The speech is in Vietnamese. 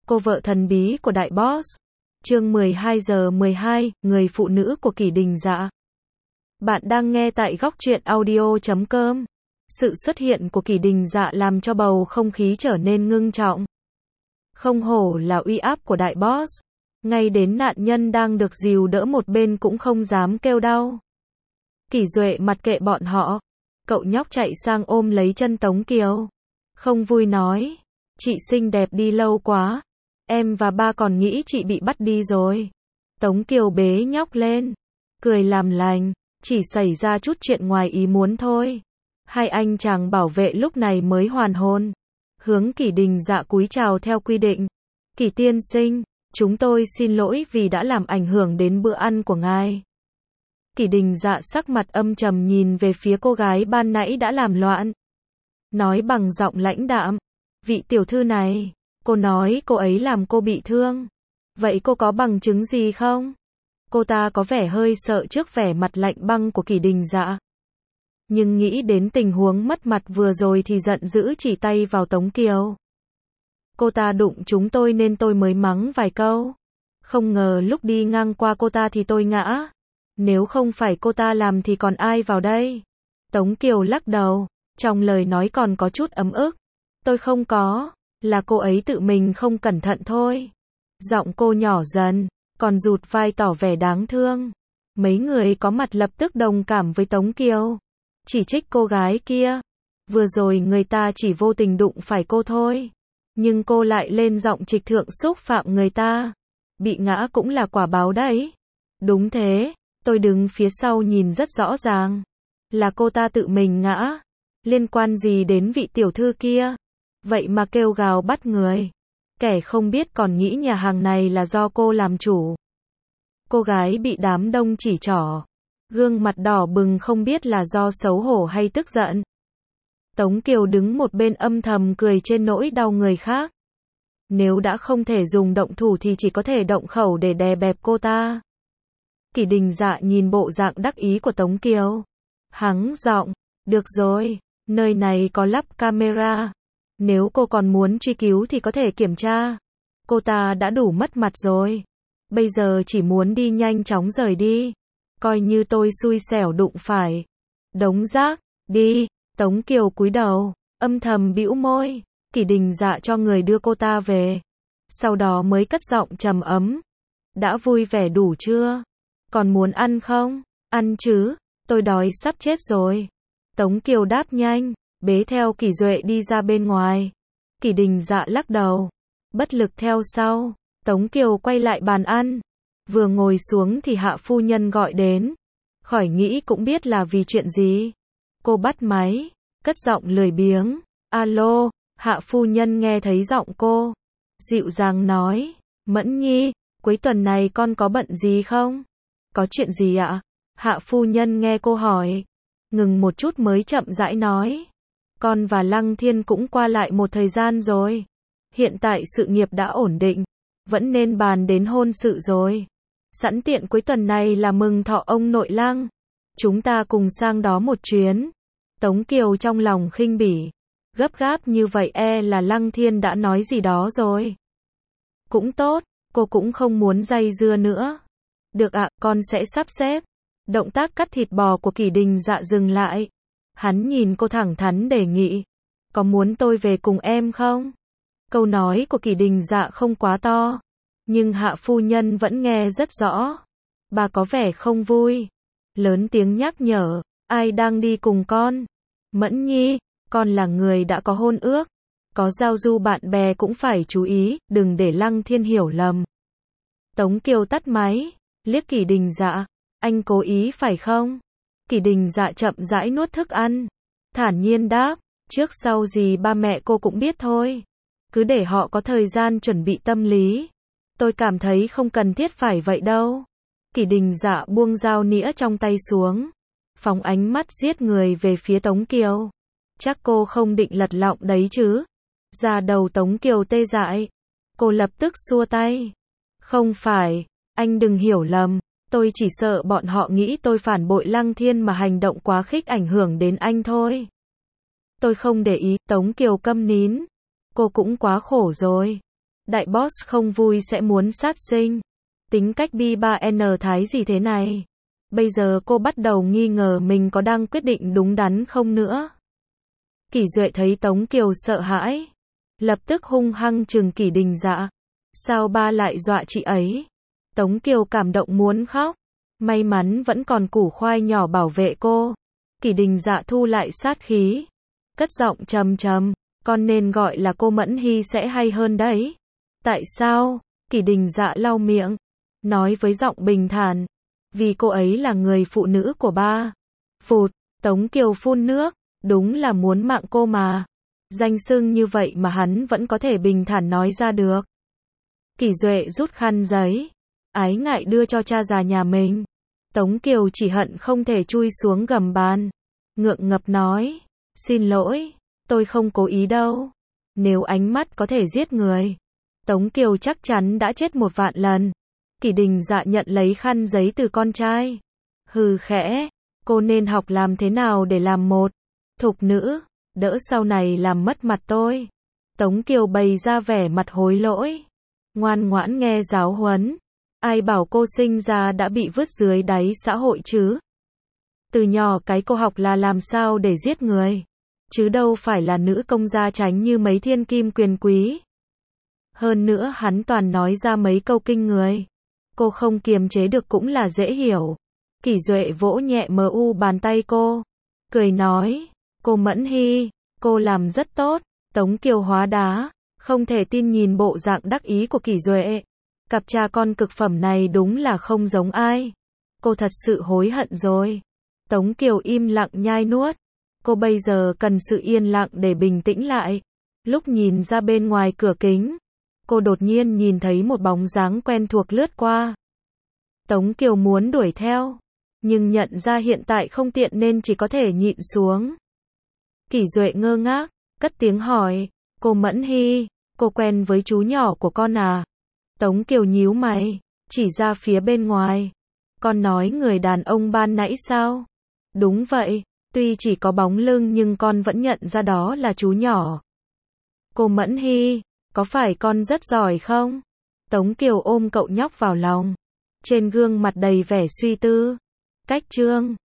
Cô vợ thần bí của đại boss. Chương 12:12, người phụ nữ của Kỷ Đình Dạ. Bạn đang nghe tại góc truyện audio.com. Sự xuất hiện của Kỷ Đình Dạ làm cho bầu không khí trở nên ngưng trọng. Không hổ là uy áp của đại boss. Ngay đến nạn nhân đang được dìu đỡ một bên cũng không dám kêu đau. Kỷ Duệ mặc kệ bọn họ. Cậu nhóc chạy sang ôm lấy chân Tống Kiều. Không vui nói. Chị xinh đẹp đi lâu quá. Em và ba còn nghĩ chị bị bắt đi rồi. Tống Kiều bế nhóc lên. Cười làm lành. Chỉ xảy ra chút chuyện ngoài ý muốn thôi. Hai anh chàng bảo vệ lúc này mới hoàn hồn. Hướng Kỷ Đình Dạ cúi chào theo quy định. Kỷ tiên sinh, chúng tôi xin lỗi vì đã làm ảnh hưởng đến bữa ăn của ngài. Kỷ Đình Dạ sắc mặt âm trầm nhìn về phía cô gái ban nãy đã làm loạn. Nói bằng giọng lãnh đạm. Vị tiểu thư này, cô nói cô ấy làm cô bị thương. Vậy cô có bằng chứng gì không? Cô ta có vẻ hơi sợ trước vẻ mặt lạnh băng của Kỷ Đình Dạ. Nhưng nghĩ đến tình huống mất mặt vừa rồi thì giận dữ chỉ tay vào Tống Kiều. Cô ta đụng chúng tôi nên tôi mới mắng vài câu. Không ngờ lúc đi ngang qua cô ta thì tôi ngã. Nếu không phải cô ta làm thì còn ai vào đây? Tống Kiều lắc đầu, trong lời nói còn có chút ấm ức. Tôi không có, là cô ấy tự mình không cẩn thận thôi. Giọng cô nhỏ dần, còn rụt vai tỏ vẻ đáng thương. Mấy người có mặt lập tức đồng cảm với Tống Kiều. Chỉ trích cô gái kia. Vừa rồi người ta chỉ vô tình đụng phải cô thôi. Nhưng cô lại lên giọng trịch thượng xúc phạm người ta. Bị ngã cũng là quả báo đấy. Đúng thế, tôi đứng phía sau nhìn rất rõ ràng. Là cô ta tự mình ngã. Liên quan gì đến vị tiểu thư kia? Vậy mà kêu gào bắt người. Kẻ không biết còn nghĩ nhà hàng này là do cô làm chủ. Cô gái bị đám đông chỉ trỏ. Gương mặt đỏ bừng không biết là do xấu hổ hay tức giận. Tống Kiều đứng một bên âm thầm cười trên nỗi đau người khác. Nếu đã không thể dùng động thủ thì chỉ có thể động khẩu để đè bẹp cô ta. Kỷ Đình Dạ nhìn bộ dạng đắc ý của Tống Kiều. Hắng giọng, được rồi, nơi này có lắp camera. Nếu cô còn muốn truy cứu thì có thể kiểm tra. Cô ta đã đủ mất mặt rồi. Bây giờ chỉ muốn đi nhanh chóng rời đi. Coi như tôi xui xẻo đụng phải. Đống rác, đi. Tống Kiều cúi đầu, âm thầm bĩu môi. Kỷ Đình Dạ cho người đưa cô ta về. Sau đó mới cất giọng trầm ấm. Đã vui vẻ đủ chưa? Còn muốn ăn không? Ăn chứ, tôi đói sắp chết rồi. Tống Kiều đáp nhanh, bế theo Kỷ Duệ đi ra bên ngoài. Kỷ Đình Dạ lắc đầu, bất lực theo sau. Tống Kiều quay lại bàn ăn. Vừa ngồi xuống thì hạ phu nhân gọi đến. Khỏi nghĩ cũng biết là vì chuyện gì. Cô bắt máy, cất giọng lười biếng. Alo, hạ phu nhân nghe thấy giọng cô. Dịu dàng nói, Mẫn Nhi, cuối tuần này con có bận gì không? Có chuyện gì ạ? Hạ phu nhân nghe cô hỏi. Ngừng một chút mới chậm rãi nói. Con và Lăng Thiên cũng qua lại một thời gian rồi. Hiện tại sự nghiệp đã ổn định. Vẫn nên bàn đến hôn sự rồi. Sẵn tiện cuối tuần này là mừng thọ ông nội Lăng. Chúng ta cùng sang đó một chuyến. Tống Kiều trong lòng khinh bỉ. Gấp gáp như vậy là Lăng Thiên đã nói gì đó rồi. Cũng tốt, cô cũng không muốn dây dưa nữa. Được ạ, con sẽ sắp xếp. Động tác cắt thịt bò của Kỷ Đình Dạ dừng lại. Hắn nhìn cô thẳng thắn đề nghị. Có muốn tôi về cùng em không? Câu nói của Kỷ Đình Dạ không quá to. Nhưng hạ phu nhân vẫn nghe rất rõ. Bà có vẻ không vui. Lớn tiếng nhắc nhở. Ai đang đi cùng con? Mẫn Nhi, con là người đã có hôn ước. Có giao du bạn bè cũng phải chú ý, đừng để Lăng Thiên hiểu lầm. Tống Kiều tắt máy, liếc Kỷ Đình Dạ. Anh cố ý phải không? Kỷ Đình Dạ chậm rãi nuốt thức ăn. Thản nhiên đáp, trước sau gì ba mẹ cô cũng biết thôi. Cứ để họ có thời gian chuẩn bị tâm lý. Tôi cảm thấy không cần thiết phải vậy đâu. Kỷ Đình Dạ buông dao nĩa trong tay xuống. Phóng ánh mắt giết người về phía Tống Kiều. Chắc cô không định lật lọng đấy chứ. Da đầu Tống Kiều tê dại. Cô lập tức xua tay. Không phải, anh đừng hiểu lầm. Tôi chỉ sợ bọn họ nghĩ tôi phản bội Lăng Thiên mà hành động quá khích ảnh hưởng đến anh thôi. Tôi không để ý. Tống Kiều câm nín. Cô cũng quá khổ rồi. Đại boss không vui sẽ muốn sát sinh. Tính cách B3N thái gì thế này? Bây giờ cô bắt đầu nghi ngờ mình có đang quyết định đúng đắn không nữa. Kỷ Duệ thấy Tống Kiều sợ hãi, lập tức hung hăng trừng Kỷ Đình Dạ. Sao ba lại dọa chị ấy? Tống Kiều cảm động muốn khóc. May mắn vẫn còn củ khoai nhỏ bảo vệ cô. Kỷ Đình Dạ thu lại sát khí, cất giọng trầm trầm, con nên gọi là cô Mẫn Hy sẽ hay hơn đấy. Tại sao? Kỷ Đình Dạ lau miệng, nói với giọng bình thản, vì cô ấy là người phụ nữ của ba. Phụt, Tống Kiều phun nước, đúng là muốn mạng cô mà. Danh xưng như vậy mà hắn vẫn có thể bình thản nói ra được. Kỷ Duệ rút khăn giấy, ái ngại đưa cho cha già nhà mình. Tống Kiều chỉ hận không thể chui xuống gầm bàn, ngượng ngập nói, xin lỗi, tôi không cố ý đâu. Nếu ánh mắt có thể giết người, Tống Kiều chắc chắn đã chết 1.000.000 lần. Kỷ Đình Dạ nhận lấy khăn giấy từ con trai. Hừ khẽ, cô nên học làm thế nào để làm một thục nữ, đỡ sau này làm mất mặt tôi. Tống Kiều bày ra vẻ mặt hối lỗi, ngoan ngoãn nghe giáo huấn. Ai bảo cô sinh ra đã bị vứt dưới đáy xã hội chứ? Từ nhỏ cái cô học là làm sao để giết người, chứ đâu phải là nữ công gia chánh như mấy thiên kim quyền quý. Hơn nữa hắn toàn nói ra mấy câu kinh người, cô không kiềm chế được cũng là dễ hiểu. Kỷ Duệ vỗ nhẹ bàn tay cô, cười nói, cô Mẫn Hy, cô làm rất tốt. Tống Kiều hóa đá, không thể tin nhìn bộ dạng đắc ý của Kỷ Duệ. Cặp cha con cực phẩm này đúng là không giống ai. Cô thật sự hối hận rồi. Tống Kiều im lặng nhai nuốt. Cô bây giờ cần sự yên lặng để bình tĩnh lại. Lúc nhìn ra bên ngoài cửa kính, cô đột nhiên nhìn thấy một bóng dáng quen thuộc lướt qua. Tống Kiều muốn đuổi theo, nhưng nhận ra hiện tại không tiện nên chỉ có thể nhịn xuống. Kỷ Duệ ngơ ngác, cất tiếng hỏi, cô Mẫn Hy, cô quen với chú nhỏ của con à? Tống Kiều nhíu mày, chỉ ra phía bên ngoài. Con nói người đàn ông ban nãy sao? Đúng vậy, tuy chỉ có bóng lưng nhưng con vẫn nhận ra đó là chú nhỏ. Cô Mẫn Hy, có phải con rất giỏi không? Tống Kiều ôm cậu nhóc vào lòng, trên gương mặt đầy vẻ suy tư. Cách chương